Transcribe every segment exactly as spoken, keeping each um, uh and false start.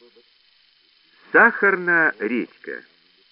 Сахарная редька.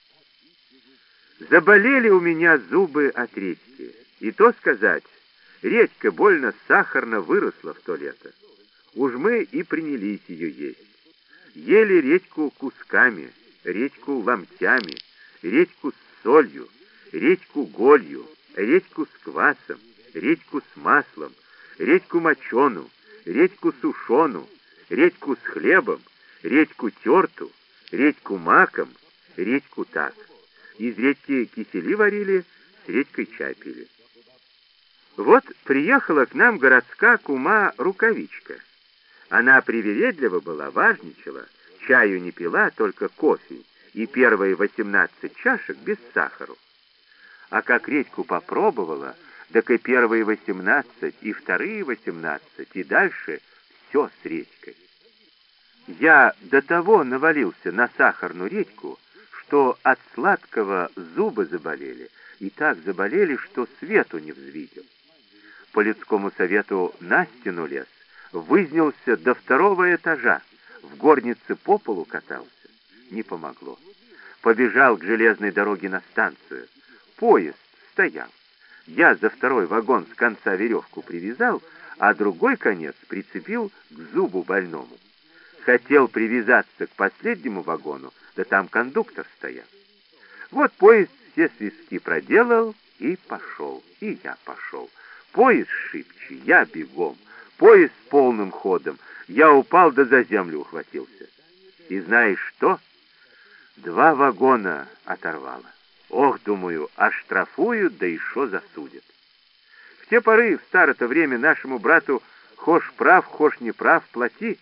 Заболели у меня зубы от редьки. И то сказать, редька больно сахарно выросла в то лето. Уж мы и принялись ее есть. Ели редьку кусками, редьку ломтями, редьку с солью, редьку голью, редьку с квасом, редьку с маслом, редьку мочену, редьку сушену, редьку с хлебом, редьку терту, редьку маком, редьку так. Из редьки кисели варили, с редькой чай пили. Вот приехала к нам городская кума Рукавичка. Она привередлива была, важничала, чаю не пила, только кофе, и первые восемнадцать чашек без сахару. А как редьку попробовала, так и первые восемнадцать, и вторые восемнадцать, и дальше все с редькой. Я до того навалился на сахарную редьку, что от сладкого зубы заболели, и так заболели, что свету не взвидел. По людскому совету на стену лез, вызнялся до второго этажа, в горнице по полу катался. Не помогло. Побежал к железной дороге на станцию. Поезд стоял. Я за второй вагон с конца веревку привязал, а другой конец прицепил к зубу больному. Хотел привязаться к последнему вагону, да там кондуктор стоял. Вот поезд все свистки проделал и пошел. И я пошел. Поезд шибче, я бегом. Поезд с полным ходом. Я упал, да за землю ухватился. И знаешь что? Два вагона оторвало. Ох, думаю, оштрафуют, да еще засудят. В те поры, в старое-то время, нашему брату хошь прав, хошь не прав, плати.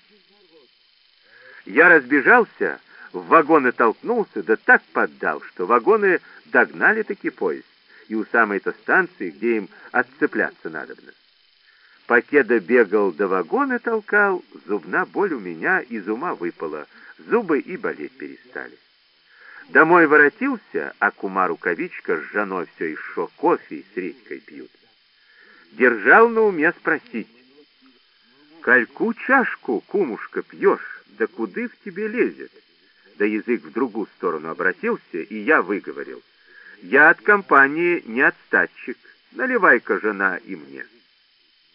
Я разбежался, в вагоны толкнулся, да так поддал, что вагоны догнали-таки поезд, и у самой-то станции, где им отцепляться надобно. Покеда бегал до вагона толкал, зубна боль у меня из ума выпала, зубы и болеть перестали. Домой воротился, а кума Рукавичка с женой все еще кофе с редькой пьют. Держал на уме спросить: «Кальку чашку, кумушка, пьешь, да куды в тебе лезет?» Да язык в другую сторону обратился, и я выговорил: «Я от компании не отстатчик, наливай-ка, жена, и мне».